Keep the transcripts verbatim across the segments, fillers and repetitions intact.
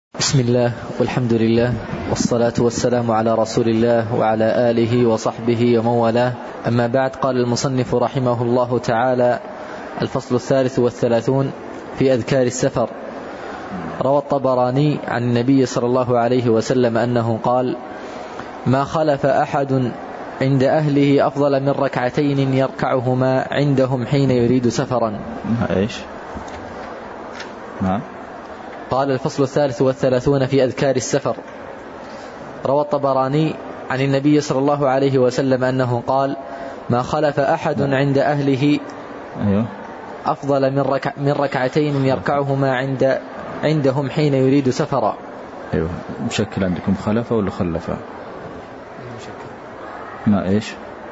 بسم الله والحمد لله والصلاة والسلام على رسول الله وعلى آله وصحبه ومن والاه. أما بعد، قال المصنف رحمه الله تعالى: الفصل الثالث والثلاثون في أذكار السفر. روى الطبراني عن النبي صلى الله عليه وسلم أنه قال: ما خلف أحد عند أهله أفضل من ركعتين يركعهما عندهم حين يريد سفرا. إيش؟ نعم. قال: الفصل الثالث والثلاثون في أذكار السفر. روى الطبراني عن النبي صلى الله عليه وسلم أنه قال: ما خلف أحد عند أهله أفضل من, ركع من ركعتين يركعهما عند عندهم حين يريد سفرا. أيوه، مشكل عندكم خلف ولا خلف؟ ما إيش؟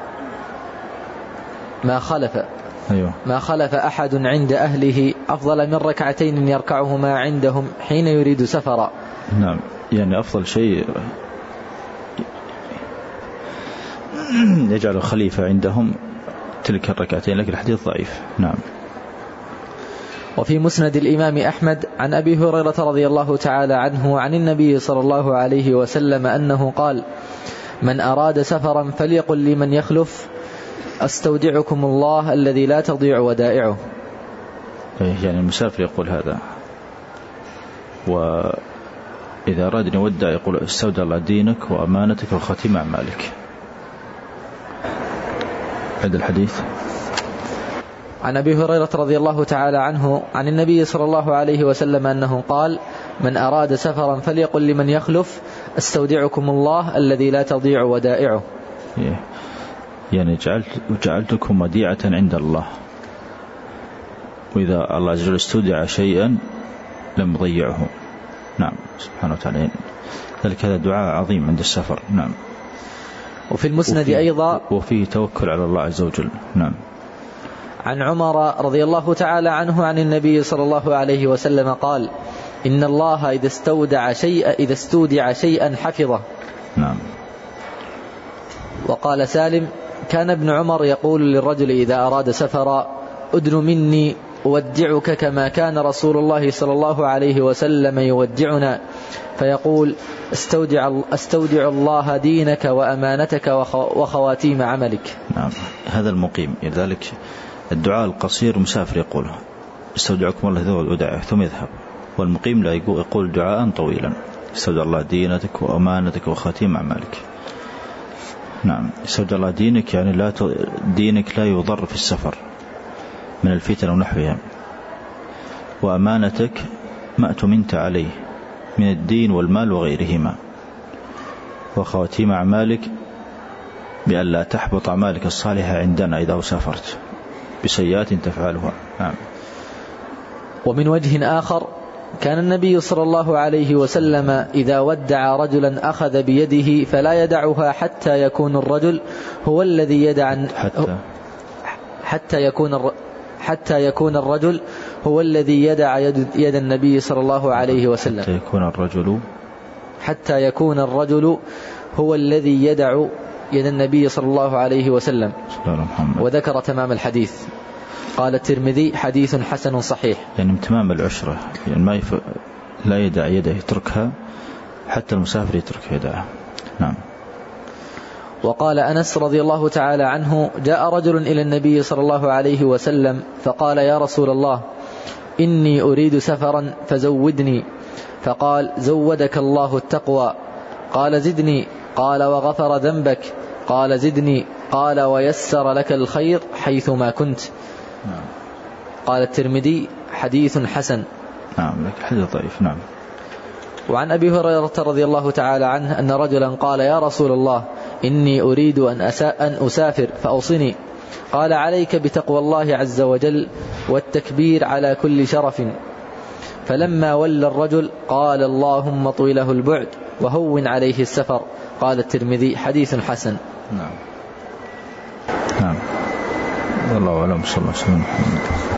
ما خلف أيوه. ما خلف أحد عند أهله أفضل من ركعتين يركعهما عندهم حين يريد سفرا. نعم، يعني أفضل شيء يجعل خليفة عندهم تلك الركعتين، لكن الحديث ضعيف. نعم. وفي مسند الإمام أحمد عن أبي هريرة رضي الله تعالى عنه عن النبي صلى الله عليه وسلم أنه قال: من أراد سفرا فليقل لمن يخلف: أستودعكم الله الذي لا تضيع ودائعه. يعني المسافر يقول هذا، وإذا أراد أن يودع يقول: استودع الله دينك وأمانتك وخاتم أعمالك. هذا الحديث عن أبي هريرة رضي الله تعالى عنه عن النبي صلى الله عليه وسلم أنه قال: من أراد سفرا فليقل لمن يخلف: أستودعكم الله الذي لا تضيع ودائعه. يعني جعلت جعلتكم وديعة عند الله، وإذا الله عز وجل استودع شيئا لم يضيعه. نعم، سبحانه وتعالى. ذلك هذا دعاء عظيم عند السفر. نعم. وفي المسند وفيه أيضا وفيه توكل على الله عز وجل. نعم. عن عمر رضي الله تعالى عنه عن النبي صلى الله عليه وسلم قال: إن الله إذا استودع شيئا إذا استودع شيئا حفظه. نعم. وقال سالم: كان ابن عمر يقول للرجل إذا أراد سفرا: أدن مني أودعك كما كان رسول الله صلى الله عليه وسلم يودعنا، فيقول: استودع, استودع الله دينك وأمانتك وخواتيم عملك. نعم، هذا المقيم. لذلك الدعاء القصير مسافر يقوله: استودعكم الله ذو الوداع، ثم يذهب. والمقيم لا يقول دعاء طويلا: استودع الله دينك وأمانتك وخاتيم أعمالك. نعم. استودع الله دينك يعني لا ت... دينك لا يضر في السفر من الفتن ونحوها، وأمانتك ما أتمنت عليه من الدين والمال وغيرهما، وخواتيم أعمالك بأن لا تحبط أعمالك الصالحة عندنا إذا سافرت بسيئات تفعلها. نعم. ومن وجه آخر، كان النبي صلى الله عليه وسلم إذا ودع رجلا أخذ بيده فلا يدعها حتى يكون الرجل هو الذي يدع حتى حتى يكون الر... حتى يكون الرجل هو الذي يدع يد, يد النبي صلى الله عليه وسلم حتى يكون الرجل حتى يكون الرجل هو الذي يدع يد النبي صلى الله عليه وسلم. وذكر تمام الحديث. قال الترمذي: حديث حسن صحيح. يعني من تمام العشرة، يعني ما يف... لا يدع يده يتركها، حتى المسافر يترك يدها. نعم. وقال أنس رضي الله تعالى عنه: جاء رجل إلى النبي صلى الله عليه وسلم فقال: يا رسول الله، إني أريد سفرا فزودني. فقال: زودك الله التقوى. قال: زدني. قال: وغفر ذنبك. قال: زدني. قال: ويسر لك الخير حيثما كنت. نعم. قال الترمذي: حديث حسن. نعم، لك حديث ضعيف. نعم. وعن أبي هريرة رضي الله تعالى عنه أن رجلا قال: يا رسول الله، إني أريد أن, أن أسافر فأوصني. قال: عليك بتقوى الله عز وجل والتكبير على كل شرف. فلما ولى الرجل قال: اللهم طوله البعد وهون عليه السفر. قال الترمذي: حديث حسن. نعم. نعم. والله أعلم. صلى الله عليه وسلم.